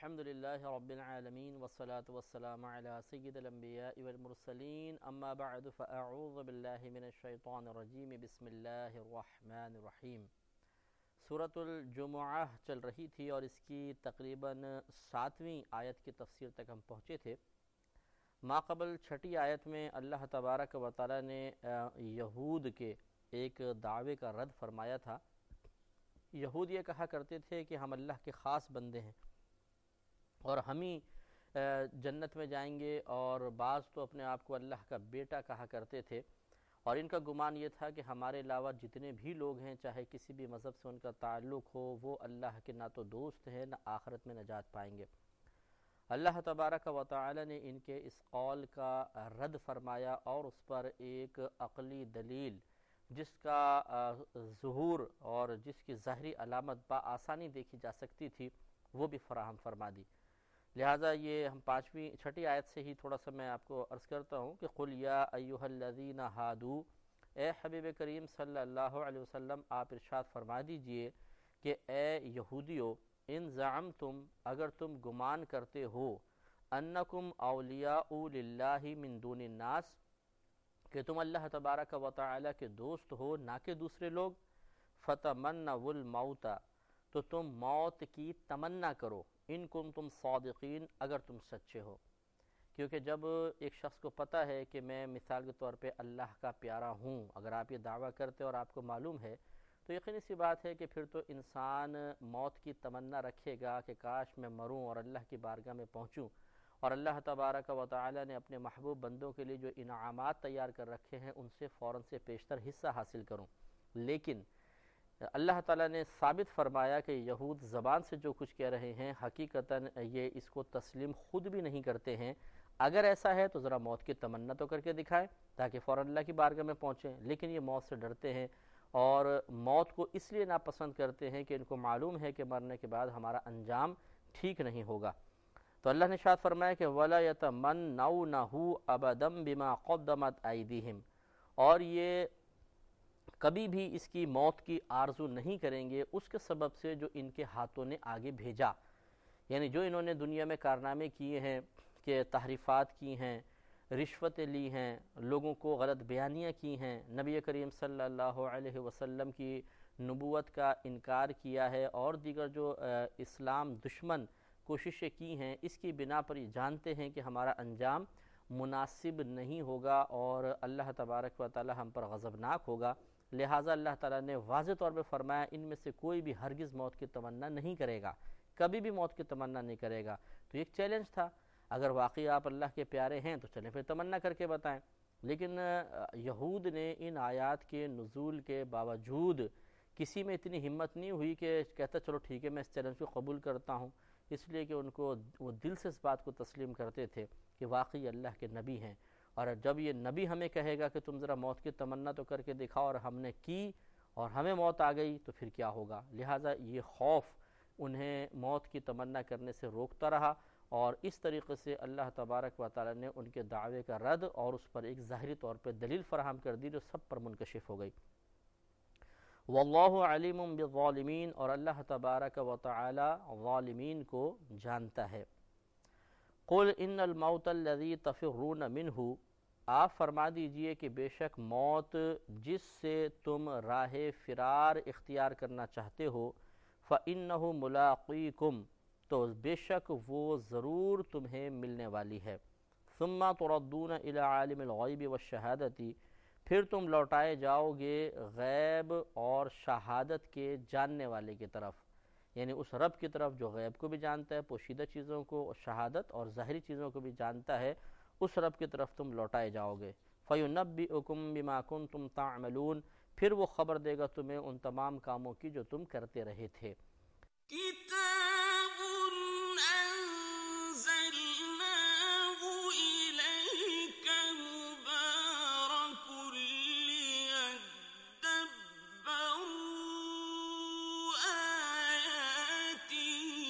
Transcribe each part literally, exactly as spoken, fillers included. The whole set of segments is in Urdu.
الحمد للہ رب العالمین والصلاة والسلام علی سید الانبیاء والمرسلین اما بعد فاعوذ باللہ من الشیطان الرجیم بسم اللہ الرحمن الرحیم۔ سورۃ الجمعہ چل رہی تھی اور اس کی تقریباً ساتویں آیت کی تفسیر تک ہم پہنچے تھے۔ ماقبل چھٹی آیت میں اللہ تبارک و تعالی نے یہود کے ایک دعوے کا رد فرمایا تھا۔ یہود یہ کہا کرتے تھے کہ ہم اللہ کے خاص بندے ہیں اور ہم ہی جنت میں جائیں گے، اور بعض تو اپنے آپ کو اللہ کا بیٹا کہا کرتے تھے، اور ان کا گمان یہ تھا کہ ہمارے علاوہ جتنے بھی لوگ ہیں چاہے کسی بھی مذہب سے ان کا تعلق ہو، وہ اللہ کے نہ تو دوست ہیں نہ آخرت میں نجات پائیں گے۔ اللہ تبارک و تعالی نے ان کے اس قول کا رد فرمایا اور اس پر ایک عقلی دلیل جس کا ظہور اور جس کی ظاہری علامت بآسانی دیکھی جا سکتی تھی وہ بھی فراہم فرما دی۔ لہٰذا یہ ہم پانچویں چھٹی آیت سے ہی تھوڑا سا میں آپ کو عرض کرتا ہوں کہ قُلْ يَا أَيُّهَا الَّذِينَ هَادُوا، اے حبیب کریم صلی اللہ علیہ وسلم آپ ارشاد فرما دیجئے کہ اے یہودیو، ان زعمتم اگر تم گمان کرتے ہو، انکم اولیاء للہ من دون الناس کہ تم اللہ تبارک و تعالی کے دوست ہو نہ کہ دوسرے لوگ، فتمنوا الموت تو تم موت کی تمنا کرو، ان کن تم صادقین اگر تم سچے ہو۔ کیونکہ جب ایک شخص کو پتہ ہے کہ میں مثال کے طور پہ اللہ کا پیارا ہوں، اگر آپ یہ دعویٰ کرتے اور آپ کو معلوم ہے تو یقینی سی بات ہے کہ پھر تو انسان موت کی تمنا رکھے گا کہ کاش میں مروں اور اللہ کی بارگاہ میں پہنچوں، اور اللہ تبارک و تعالی نے اپنے محبوب بندوں کے لیے جو انعامات تیار کر رکھے ہیں ان سے فوراً سے پیشتر حصہ حاصل کروں۔ لیکن اللہ تعالیٰ نے ثابت فرمایا کہ یہود زبان سے جو کچھ کہہ رہے ہیں حقیقتاً یہ اس کو تسلیم خود بھی نہیں کرتے ہیں۔ اگر ایسا ہے تو ذرا موت کی تمنا تو کر کے دکھائیں تاکہ فوراً اللہ کی بارگاہ میں پہنچیں، لیکن یہ موت سے ڈرتے ہیں اور موت کو اس لیے ناپسند کرتے ہیں کہ ان کو معلوم ہے کہ مرنے کے بعد ہمارا انجام ٹھیک نہیں ہوگا۔ تو اللہ نے ارشاد فرمایا کہ وَلَا يَتَمَنَّوْنَهُ أَبَدًا بِمَا قَدَّمَتْ أَيْدِيهِمْ، اور یہ کبھی بھی اس کی موت کی آرزو نہیں کریں گے اس کے سبب سے جو ان کے ہاتھوں نے آگے بھیجا، یعنی جو انہوں نے دنیا میں کارنامے کیے ہیں کہ تحریفات کی ہیں، رشوتیں لی ہیں، لوگوں کو غلط بیانیاں کی ہیں، نبی کریم صلی اللہ علیہ وسلم کی نبوت کا انکار کیا ہے، اور دیگر جو اسلام دشمن کوششیں کی ہیں، اس کی بنا پر یہ جانتے ہیں کہ ہمارا انجام مناسب نہیں ہوگا اور اللہ تبارک و تعالی ہم پر غضبناک ہوگا۔ لہٰذا اللہ تعالیٰ نے واضح طور پہ فرمایا ان میں سے کوئی بھی ہرگز موت کی تمنا نہیں کرے گا، کبھی بھی موت کی تمنا نہیں کرے گا۔ تو ایک چیلنج تھا، اگر واقعی آپ اللہ کے پیارے ہیں تو چلیں پھر تمنا کر کے بتائیں۔ لیکن یہود نے ان آیات کے نزول کے باوجود کسی میں اتنی ہمت نہیں ہوئی کہ کہتا چلو ٹھیک ہے میں اس چیلنج کو قبول کرتا ہوں، اس لیے کہ ان کو وہ دل سے اس بات کو تسلیم کرتے تھے کہ واقعی اللہ کے نبی ہیں، اور جب یہ نبی ہمیں کہے گا کہ تم ذرا موت کی تمنا تو کر کے دکھاؤ اور ہم نے کی اور ہمیں موت آ گئی تو پھر کیا ہوگا۔ لہٰذا یہ خوف انہیں موت کی تمنا کرنے سے روکتا رہا، اور اس طریقے سے اللہ تبارک و تعالی نے ان کے دعوے کا رد اور اس پر ایک ظاہری طور پہ دلیل فراہم کر دی جو سب پر منکشف ہو گئی۔ واللہ علیم بالظالمین، اور اللہ تبارک و تعالی ظالمین کو جانتا ہے۔ قل ان الموت الذی تفرون منہ، آپ فرما دیجئے کہ بے شک موت جس سے تم راہ فرار اختیار کرنا چاہتے ہو، فإنہ ملاقیکم، تو بے شک وہ ضرور تمہیں ملنے والی ہے۔ ثم تردون الی عالم الغیب والشہادۃ، پھر تم لوٹائے جاؤ گے غیب اور شہادت کے جاننے والے کی طرف، یعنی اس رب کی طرف جو غیب کو بھی جانتا ہے، پوشیدہ چیزوں کو، شہادت اور ظاہری چیزوں کو بھی جانتا ہے، اس رب کی طرف تم لوٹائے جاؤ گے۔ فَيُنَبِّئُكُم بِمَا كُنتُمْ تَعْمَلُونَ، پھر وہ خبر دے گا تمہیں ان تمام کاموں کی جو تم کرتے رہے تھے۔ کتاب انزلناہ الیک مبارک لیدبروا آیاتہ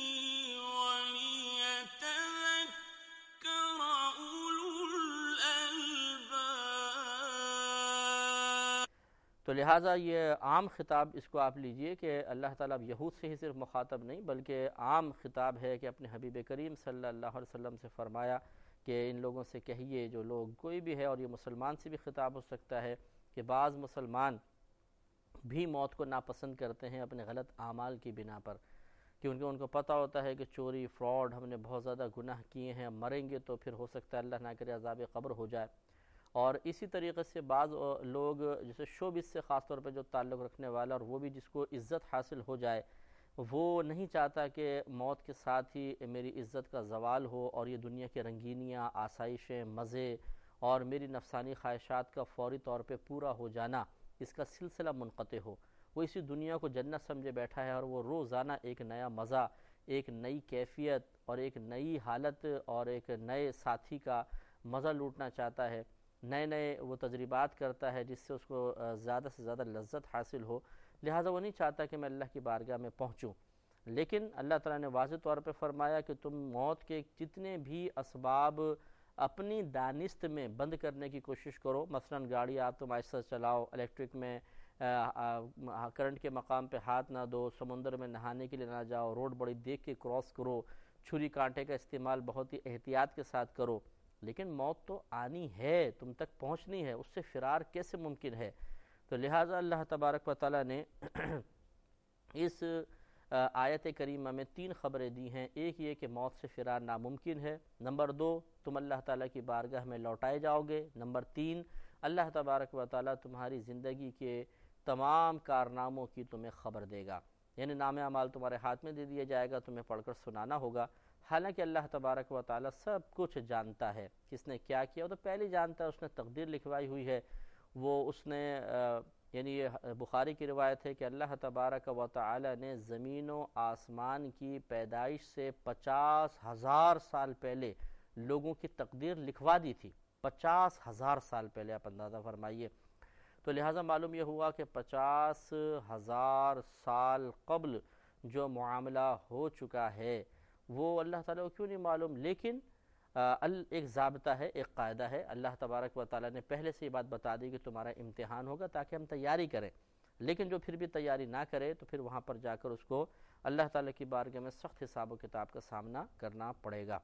ولیتذکر اولو الالباب۔ تو لہٰذا یہ عام خطاب اس کو آپ لیجئے کہ اللہ تعالیٰ اب یہود سے ہی صرف مخاطب نہیں بلکہ عام خطاب ہے کہ اپنے حبیب کریم صلی اللہ علیہ وسلم سے فرمایا کہ ان لوگوں سے کہیے، جو لوگ کوئی بھی ہے، اور یہ مسلمان سے بھی خطاب ہو سکتا ہے کہ بعض مسلمان بھی موت کو ناپسند کرتے ہیں اپنے غلط اعمال کی بنا پر، کیونکہ ان کو پتہ ہوتا ہے کہ چوری، فراڈ، ہم نے بہت زیادہ گناہ کیے ہیں، مریں گے تو پھر ہو سکتا ہے اللہ نہ کرے عذاب قبر ہو جائے۔ اور اسی طریقے سے بعض لوگ جیسے شوبز سے خاص طور پہ جو تعلق رکھنے والا، اور وہ بھی جس کو عزت حاصل ہو جائے، وہ نہیں چاہتا کہ موت کے ساتھ ہی میری عزت کا زوال ہو اور یہ دنیا کی رنگینیاں، آسائشیں، مزے اور میری نفسانی خواہشات کا فوری طور پہ پورا ہو جانا، اس کا سلسلہ منقطع ہو۔ وہ اسی دنیا کو جنت سمجھے بیٹھا ہے اور وہ روزانہ ایک نیا مزہ، ایک نئی کیفیت اور ایک نئی حالت اور ایک نئے ساتھی کا مزہ لوٹنا چاہتا ہے، نئے نئے وہ تجربات کرتا ہے جس سے اس کو زیادہ سے زیادہ لذت حاصل ہو۔ لہٰذا وہ نہیں چاہتا کہ میں اللہ کی بارگاہ میں پہنچوں، لیکن اللہ تعالیٰ نے واضح طور پہ فرمایا کہ تم موت کے جتنے بھی اسباب اپنی دانست میں بند کرنے کی کوشش کرو، مثلا گاڑی آپ تم آہستہ چلاؤ، الیکٹرک میں کرنٹ کے مقام پہ ہاتھ نہ دو، سمندر میں نہانے کے لیے نہ جاؤ، روڈ بڑی دیکھ کے کراس کرو، چھری کانٹے کا استعمال بہت ہی احتیاط کے ساتھ کرو، لیکن موت تو آنی ہے، تم تک پہنچنی ہے، اس سے فرار کیسے ممکن ہے؟ تو لہٰذا اللہ تبارک و تعالیٰ نے اس آیت کریمہ میں تین خبریں دی ہیں۔ ایک یہ کہ موت سے فرار ناممکن ہے، نمبر دو تم اللہ تعالیٰ کی بارگاہ میں لوٹائے جاؤ گے، نمبر تین اللہ تبارک و تعالیٰ تمہاری زندگی کے تمام کارناموں کی تمہیں خبر دے گا، یعنی نام اعمال تمہارے ہاتھ میں دے دیا جائے گا، تمہیں پڑھ کر سنانا ہوگا۔ حالانکہ اللہ تبارک و تعالیٰ سب کچھ جانتا ہے، کس نے کیا کیا وہ تو پہلے جانتا ہے، اس نے تقدیر لکھوائی ہوئی ہے، وہ اس نے یعنی یہ بخاری کی روایت ہے کہ اللہ تبارک و تعالیٰ نے زمین و آسمان کی پیدائش سے پچاس ہزار سال پہلے لوگوں کی تقدیر لکھوا دی تھی، پچاس ہزار سال پہلے، آپ اندازہ فرمائیے۔ تو لہٰذا معلوم یہ ہوا کہ پچاس ہزار سال قبل جو معاملہ ہو چکا ہے وہ اللہ تعالیٰ کو کیوں نہیں معلوم؟ لیکن ایک ضابطہ ہے، ایک قاعدہ ہے، اللہ تبارک و تعالیٰ نے پہلے سے یہ بات بتا دی کہ تمہارا امتحان ہوگا تاکہ ہم تیاری کریں، لیکن جو پھر بھی تیاری نہ کرے تو پھر وہاں پر جا کر اس کو اللہ تعالیٰ کی بارگاہ میں سخت حساب و کتاب کا سامنا کرنا پڑے گا۔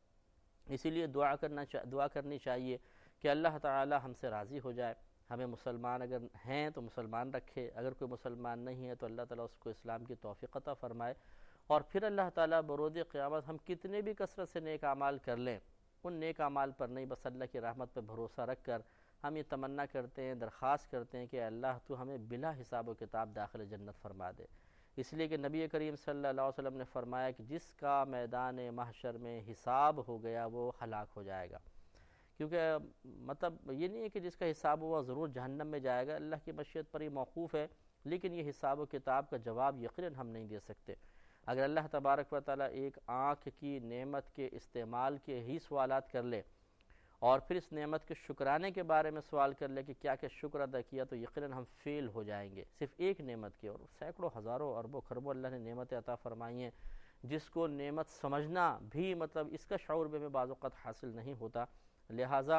اسی لیے دعا کرنا دعا کرنی چاہیے کہ اللہ تعالیٰ ہم سے راضی ہو جائے، ہمیں مسلمان اگر ہیں تو مسلمان رکھے، اگر کوئی مسلمان نہیں ہے تو اللہ تعالیٰ اس کو اسلام کی توفیق عطا فرمائے، اور پھر اللہ تعالیٰ بروز قیامت ہم کتنے بھی کثرت سے نیک اعمال کر لیں، ان نیک اعمال پر نہیں، بس اللہ کی رحمت پہ بھروسہ رکھ کر ہم یہ تمنا کرتے ہیں، درخواست کرتے ہیں کہ اللہ تو ہمیں بلا حساب و کتاب داخل جنت فرما دے۔ اس لیے کہ نبی کریم صلی اللہ علیہ وسلم نے فرمایا کہ جس کا میدان محشر میں حساب ہو گیا وہ ہلاک ہو جائے گا، کیونکہ مطلب یہ نہیں ہے کہ جس کا حساب ہوا ضرور جہنم میں جائے گا، اللہ کی مشیت پر ہی موقوف ہے، لیکن یہ حساب و کتاب کا جواب یقیناً ہم نہیں دے سکتے۔ اگر اللہ تبارک و تعالیٰ ایک آنکھ کی نعمت کے استعمال کے ہی سوالات کر لے اور پھر اس نعمت کے شکرانے کے بارے میں سوال کر لے کہ کیا کیا شکر ادا کیا، تو یقیناً ہم فیل ہو جائیں گے صرف ایک نعمت کے، اور سینکڑوں ہزاروں اربوں خربوں اللہ نے نعمتیں عطا فرمائی ہیں جس کو نعمت سمجھنا بھی مطلب اس کا شعور بھی میں بعض اوقات حاصل نہیں ہوتا۔ لہٰذا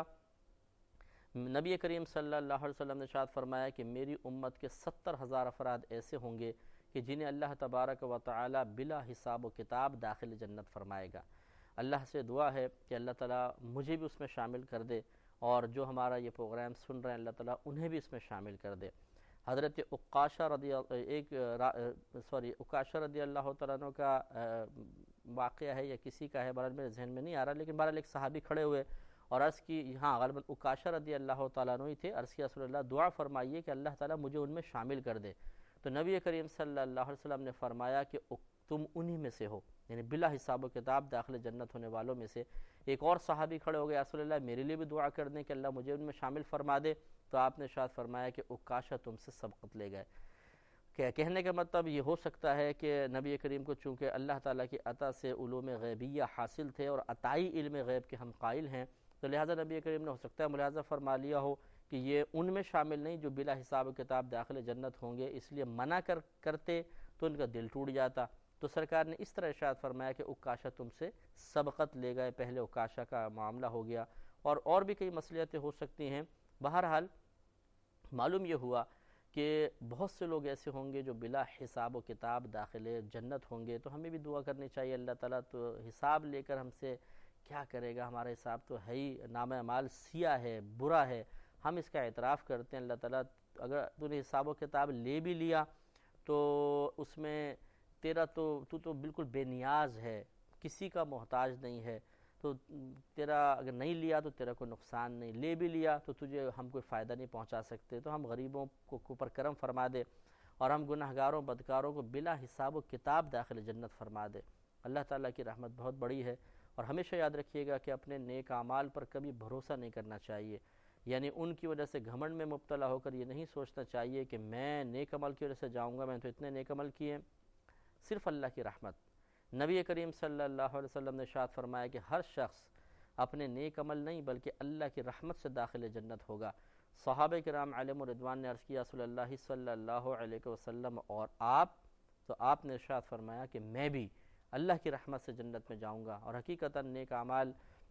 نبی کریم صلی اللہ علیہ وسلم نے ارشاد فرمایا کہ میری امت کے ستر ہزار افراد ایسے ہوں گے کہ جنہیں اللہ تبارک و تعالی بلا حساب و کتاب داخل جنت فرمائے گا۔ اللہ سے دعا ہے کہ اللہ تعالیٰ مجھے بھی اس میں شامل کر دے، اور جو ہمارا یہ پروگرام سن رہے ہیں اللہ تعالیٰ انہیں بھی اس میں شامل کر دے۔ حضرت عکاشہ رضی ایک سوری عکاشہ رضی اللہ تعالیٰ عنہ کا واقعہ ہے یا کسی کا ہے، بہرحال میرے ذہن میں نہیں آ رہا، لیکن بہرحال ایک صحابی کھڑے ہوئے اور عرض کی، ہاں غالباً عکاشہ رضی اللہ تعالیٰ عنہ ہی تھے، عرض کی رسول اللہ دعا فرمائیے کہ اللہ تعالیٰ مجھے ان میں شامل کر دے۔ تو نبی کریم صلی اللہ علیہ وسلم نے فرمایا کہ تم انہی میں سے ہو، یعنی بلا حساب و کتاب داخل جنت ہونے والوں میں سے۔ ایک اور صحابی کھڑے ہو گئے، رسول اللہ میرے لیے بھی دعا کر دیں کہ اللہ مجھے ان میں شامل فرما دے۔ تو آپ نے ارشاد فرمایا کہ عکاشہ تم سے سبقت لے گئے۔ کہ کہنے کا مطلب یہ ہو سکتا ہے کہ نبی کریم کو چونکہ اللہ تعالیٰ کی عطا سے علوم غیبیہ حاصل تھے اور عطائی علم غیب کے ہم قائل ہیں، تو لہٰذا نبی کریم نے ہو سکتا ہے ملاحظہ فرما لیا ہو کہ یہ ان میں شامل نہیں جو بلا حساب و کتاب داخل جنت ہوں گے، اس لیے منع کر کرتے تو ان کا دل ٹوٹ جاتا۔ تو سرکار نے اس طرح ارشاد فرمایا کہ عکاشہ تم سے سبقت لے گئے، پہلے عکاشہ کا معاملہ ہو گیا، اور اور بھی کئی مصلحتیں ہو سکتی ہیں۔ بہرحال معلوم یہ ہوا کہ بہت سے لوگ ایسے ہوں گے جو بلا حساب و کتاب داخل جنت ہوں گے. تو ہمیں بھی دعا کرنی چاہیے اللہ تعالیٰ تو حساب لے کر ہم سے کیا کرے گا, ہمارا حساب تو ہے ہی نامہ اعمال سیاہ ہے, برا ہے. ہم اس کا اعتراف کرتے ہیں اللہ تعالیٰ اگر تو نے حساب و کتاب لے بھی لیا تو اس میں تیرا تو تو تو بالکل بے نیاز ہے, کسی کا محتاج نہیں ہے. تو تیرا اگر نہیں لیا تو تیرا کوئی نقصان نہیں, لے بھی لیا تو تجھے ہم کوئی فائدہ نہیں پہنچا سکتے. تو ہم غریبوں کو اوپر کرم فرما دے اور ہم گناہگاروں بدکاروں کو بلا حساب و کتاب داخل جنت فرما دے. اللہ تعالیٰ کی رحمت بہت بڑی ہے. اور ہمیشہ یاد رکھیے گا کہ اپنے نیک اعمال پر کبھی بھروسہ نہیں کرنا چاہیے, یعنی ان کی وجہ سے گھمنڈ میں مبتلا ہو کر یہ نہیں سوچنا چاہیے کہ میں نیک عمل کی وجہ سے جاؤں گا, میں تو اتنے نیک عمل کیے. صرف اللہ کی رحمت. نبی کریم صلی اللہ علیہ وسلم نے ارشاد فرمایا کہ ہر شخص اپنے نیک عمل نہیں بلکہ اللہ کی رحمت سے داخل جنت ہوگا. صحابہ کرام علیہم الرضوان نے عرض کیا رسول اللہ صلی اللہ علیہ وسلم اور آپ؟ تو آپ نے ارشاد فرمایا کہ میں بھی اللہ کی رحمت سے جنت میں جاؤں گا. اور حقیقتاً نیک اعمال,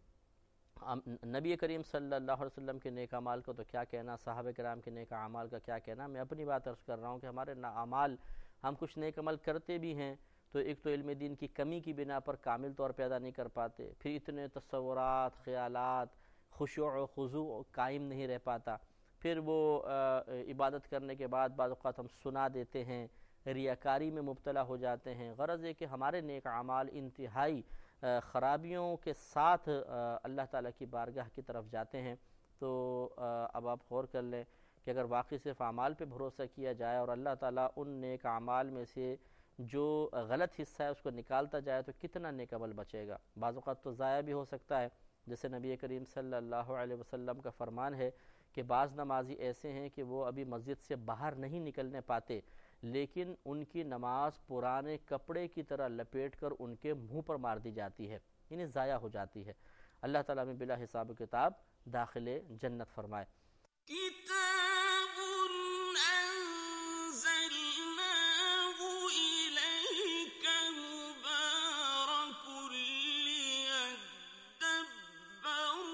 نبی کریم صلی اللہ علیہ وسلم کے نیک اعمال کو تو کیا کہنا, صحابہ کرام کے نیک اعمال کا کیا کہنا. میں اپنی بات عرض کر رہا ہوں کہ ہمارے اعمال, ہم کچھ نیک عمل کرتے بھی ہیں تو ایک تو علم دین کی کمی کی بنا پر کامل طور پہ ادا نہیں کر پاتے, پھر اتنے تصورات, خیالات, خشوع و خضوع قائم نہیں رہ پاتا, پھر وہ عبادت کرنے کے بعد بعض اوقات ہم سنا دیتے ہیں, ریاکاری میں مبتلا ہو جاتے ہیں. غرض ہے کہ ہمارے نیک اعمال انتہائی خرابیوں کے ساتھ اللہ تعالیٰ کی بارگاہ کی طرف جاتے ہیں. تو اب آپ غور کر لیں کہ اگر واقعی صرف اعمال پہ بھروسہ کیا جائے اور اللہ تعالیٰ ان نیک اعمال میں سے جو غلط حصہ ہے اس کو نکالتا جائے تو کتنا نیک عمل بچے گا. بعض اوقات تو ضائع بھی ہو سکتا ہے, جیسے نبی کریم صلی اللہ علیہ وسلم کا فرمان ہے کہ بعض نمازی ایسے ہیں کہ وہ ابھی مسجد سے باہر نہیں نکلنے پاتے, لیکن ان کی نماز پرانے کپڑے کی طرح لپیٹ کر ان کے منہ پر مار دی جاتی ہے, انہیں ضائع ہو جاتی ہے. اللہ تعالیٰ میں بلا حساب و کتاب داخل جنت فرمائے. کتاب انزلناه الیک مبارک لیدبروا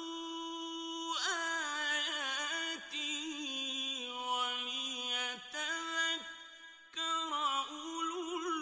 آیاتی ولیتذکر اولو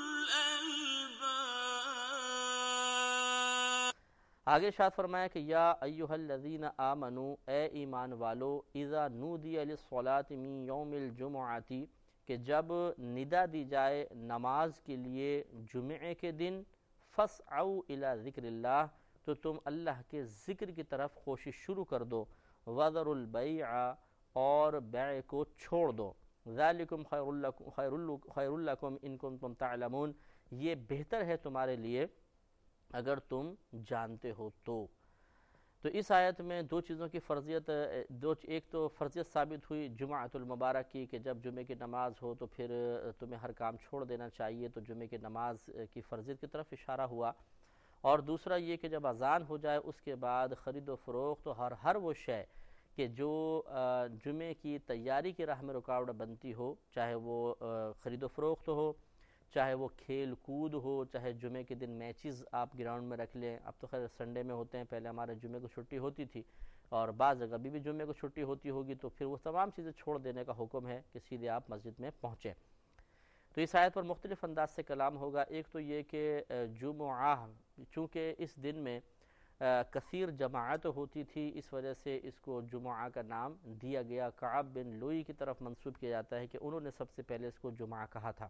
الالباب. آگے ارشاد فرمایا کہ یا ایھا الذین آمنوا, اے ایمان والو, اذا نودی للصلاۃ من یوم الجمعۃ, کہ جب ندا دی جائے نماز کے لیے جمعے کے دن, فاسعوا الی ذکر اللہ, تو تم اللہ کے ذکر کی طرف کوشش شروع کر دو. وذروا البیع, اور بیع کو چھوڑ دو. ذالکم خیر لکم خیر لکم ان کنتم تعلمون, یہ بہتر ہے تمہارے لیے اگر تم جانتے ہو تو. تو اس آیت میں دو چیزوں کی فرضیت, دو ایک تو فرضیت ثابت ہوئی جمعۃ المبارک کی کہ جب جمعے کی نماز ہو تو پھر تمہیں ہر کام چھوڑ دینا چاہیے, تو جمعے کی نماز کی فرضیت کی طرف اشارہ ہوا. اور دوسرا یہ کہ جب اذان ہو جائے اس کے بعد خرید و فروخت اور ہر ہر وہ شے کہ جو جمعے کی تیاری کی راہ میں رکاوٹ بنتی ہو, چاہے وہ خرید و فروخت ہو, چاہے وہ کھیل کود ہو, چاہے جمعے کے دن میچز آپ گراؤنڈ میں رکھ لیں. اب تو خیر سنڈے میں ہوتے ہیں, پہلے ہمارے جمعے کو چھٹی ہوتی تھی, اور بعض جگہ بھی, بھی جمعے کو چھٹی ہوتی ہوگی, تو پھر وہ تمام چیزیں چھوڑ دینے کا حکم ہے کہ سیدھے آپ مسجد میں پہنچیں. تو اس آیت پر مختلف انداز سے کلام ہوگا. ایک تو یہ کہ جمعہ, چونکہ اس دن میں کثیر جماعت ہوتی تھی, اس وجہ سے اس کو جمعہ کا نام دیا گیا. کعب بن لوئی کی طرف منسوب کیا جاتا ہے کہ انہوں نے سب سے پہلے اس کو جمعہ کہا تھا.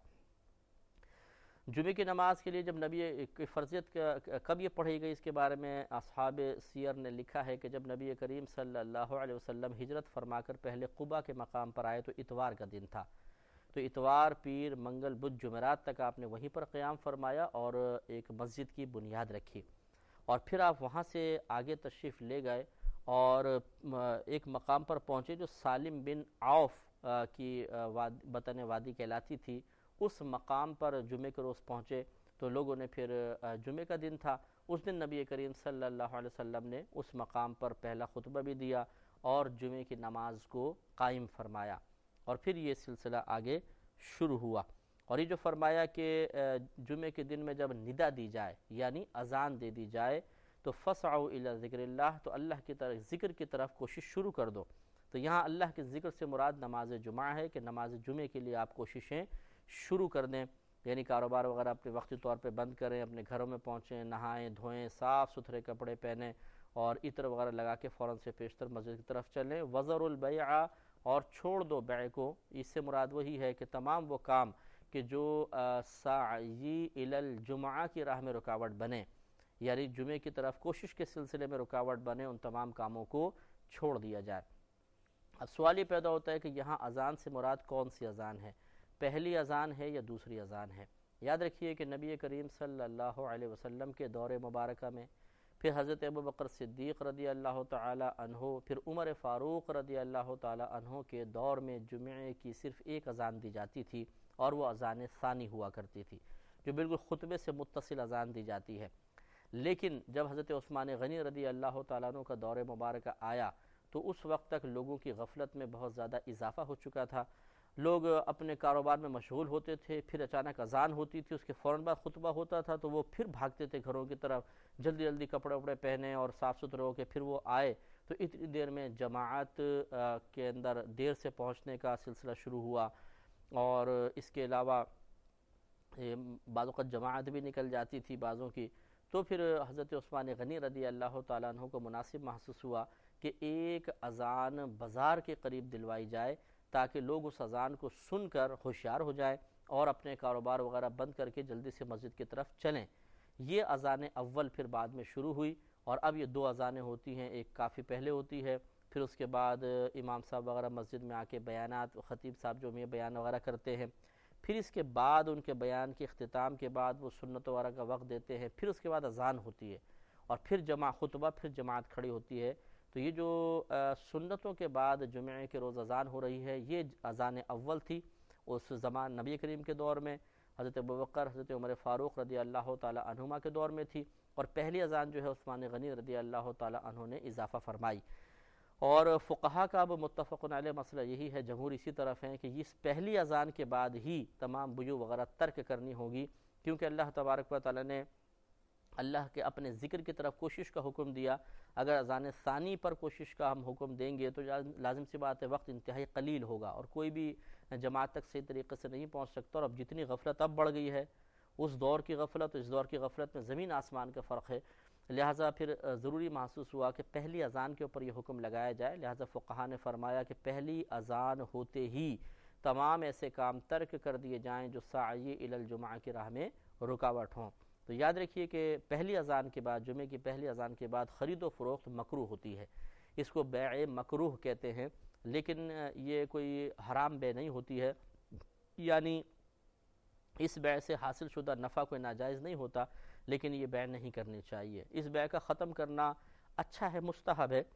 جمعے کی نماز کے لیے جب نبی کی فرضیت کب یہ پڑھی گئی, اس کے بارے میں اصحاب سیر نے لکھا ہے کہ جب نبی کریم صلی اللہ علیہ وسلم ہجرت فرما کر پہلے قباء کے مقام پر آئے تو اتوار کا دن تھا. تو اتوار, پیر, منگل, بدھ, جمعرات تک آپ نے وہیں پر قیام فرمایا اور ایک مسجد کی بنیاد رکھی, اور پھر آپ وہاں سے آگے تشریف لے گئے اور ایک مقام پر پہنچے جو سالم بن عوف کی بطن وادی کہلاتی تھی. اس مقام پر جمعے کے روز پہنچے تو لوگوں نے پھر, جمعے کا دن تھا, اس دن نبی کریم صلی اللہ علیہ وسلم نے اس مقام پر پہلا خطبہ بھی دیا اور جمعے کی نماز کو قائم فرمایا, اور پھر یہ سلسلہ آگے شروع ہوا. اور یہ جو فرمایا کہ جمعے کے دن میں جب ندا دی جائے یعنی اذان دے دی جائے تو فسعوا الی ذکر اللہ, تو اللہ کی طرف ذکر کی طرف کوشش شروع کر دو. تو یہاں اللہ کے ذکر سے مراد نماز جمعہ ہے کہ نماز جمعے کے لیے آپ کوششیں شروع کر دیں، یعنی کاروبار وغیرہ اپنے وقتی طور پہ بند کریں، اپنے گھروں میں پہنچیں، نہائیں دھوئیں، صاف ستھرے کپڑے پہنیں اور عطر وغیرہ لگا کے فوراً سے پیشتر مسجد کی طرف چلیں۔ وزر البیع، اور چھوڑ دو بیع کو، اس سے مراد وہی ہے کہ تمام وہ کام کہ جو سعی الی الجمعہ کی راہ میں رکاوٹ بنے، یعنی جمعے کی طرف کوشش کے سلسلے میں رکاوٹ بنے، ان تمام کاموں کو چھوڑ دیا جائے۔ اب سوال یہ پیدا ہوتا ہے کہ یہاں اذان سے مراد کون سی اذان ہے، پہلی اذان ہے یا دوسری اذان ہے؟ یاد رکھیے کہ نبی کریم صلی اللہ علیہ وسلم کے دور مبارکہ میں، پھر حضرت ابوبکر صدیق رضی اللہ تعالی عنہ، پھر عمر فاروق رضی اللہ تعالی عنہ کے دور میں جمعے کی صرف ایک اذان دی جاتی تھی، اور وہ اذان ثانی ہوا کرتی تھی، جو بالکل خطبے سے متصل اذان دی جاتی ہے۔ لیکن جب حضرت عثمان غنی رضی اللہ تعالیٰ عنہ کا دور مبارکہ آیا تو اس وقت تک لوگوں کی غفلت میں بہت زیادہ اضافہ ہو چکا تھا، لوگ اپنے کاروبار میں مشغول ہوتے تھے، پھر اچانک اذان ہوتی تھی، اس کے فوراً بعد خطبہ ہوتا تھا تو وہ پھر بھاگتے تھے گھروں کی طرف، جلدی جلدی کپڑے وپڑے پہنے اور صاف ستھرے ہو کے پھر وہ آئے تو اتنی دیر میں جماعت کے اندر دیر سے پہنچنے کا سلسلہ شروع ہوا، اور اس کے علاوہ بعض اوقات جماعت بھی نکل جاتی تھی بعضوں کی۔ تو پھر حضرت عثمان غنی رضی اللہ تعالیٰ عنہ کو مناسب محسوس ہوا کہ ایک اذان بازار کے قریب دلوائی جائے تاکہ لوگ اس اذان کو سن کر ہوشیار ہو جائیں اور اپنے کاروبار وغیرہ بند کر کے جلدی سے مسجد کی طرف چلیں۔ یہ اذان اول پھر بعد میں شروع ہوئی، اور اب یہ دو اذانیں ہوتی ہیں، ایک کافی پہلے ہوتی ہے، پھر اس کے بعد امام صاحب وغیرہ مسجد میں آ کے بیانات، خطیب صاحب جو یہ بیان وغیرہ کرتے ہیں، پھر اس کے بعد ان کے بیان کے اختتام کے بعد وہ سنت وغیرہ کا وقت دیتے ہیں، پھر اس کے بعد اذان ہوتی ہے اور پھر جمع خطبہ، پھر جماعت کھڑی ہوتی ہے۔ تو یہ جو سنتوں کے بعد جمعے کے روز اذان ہو رہی ہے، یہ اذان اول تھی اس زمان نبی کریم کے دور میں، حضرت ابوبکر، حضرت عمر فاروق رضی اللہ تعالی عنہما کے دور میں تھی، اور پہلی اذان جو ہے عثمان غنی رضی اللہ تعالی عنہ نے اضافہ فرمائی۔ اور فقہا کا اب متفق علیہ مسئلہ یہی ہے، جمہور اسی طرف ہیں کہ اس پہلی اذان کے بعد ہی تمام بیوع وغیرہ ترک کرنی ہوگی، کیونکہ اللہ تبارک و تعالی نے اللہ کے اپنے ذکر کی طرف کوشش کا حکم دیا۔ اگر اذان ثانی پر کوشش کا ہم حکم دیں گے تو لازم سی بات ہے وقت انتہائی قلیل ہوگا اور کوئی بھی جماعت تک صحیح طریقے سے نہیں پہنچ سکتا، اور اب جتنی غفلت اب بڑھ گئی ہے، اس دور کی غفلت اس دور کی غفلت میں زمین آسمان کا فرق ہے، لہٰذا پھر ضروری محسوس ہوا کہ پہلی اذان کے اوپر یہ حکم لگایا جائے۔ لہٰذا فقہا نے فرمایا کہ پہلی اذان ہوتے ہی تمام ایسے کام ترک کر دیے جائیں جو سعی الی الجمعہ کی راہ میں رکاوٹ ہوں۔ تو یاد رکھیے کہ پہلی اذان کے بعد، جمعے کی پہلی اذان کے بعد خرید و فروخت مکروہ ہوتی ہے، اس کو بیع مکروہ کہتے ہیں، لیکن یہ کوئی حرام بیع نہیں ہوتی ہے، یعنی اس بیع سے حاصل شدہ نفع کوئی ناجائز نہیں ہوتا، لیکن یہ بیع نہیں کرنی چاہیے۔ اس بیع کا ختم کرنا اچھا ہے، مستحب ہے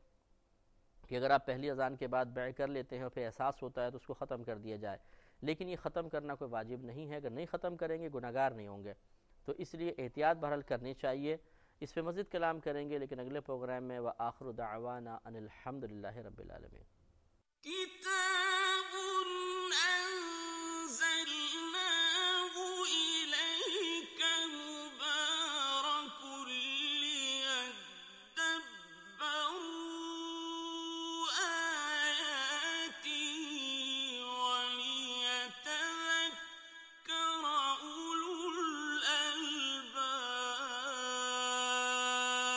کہ اگر آپ پہلی اذان کے بعد بیع کر لیتے ہیں اور پھر احساس ہوتا ہے تو اس کو ختم کر دیا جائے، لیکن یہ ختم کرنا کوئی واجب نہیں ہے، اگر نہیں ختم کریں گے گناہگار نہیں ہوں گے، تو اس لیے احتیاط بہرحال کرنی چاہیے۔ اس پہ مزید کلام کریں گے لیکن اگلے پروگرام میں، وآخر دعوانا ان الحمدللہ رب العالمین۔ کتاب انزلنا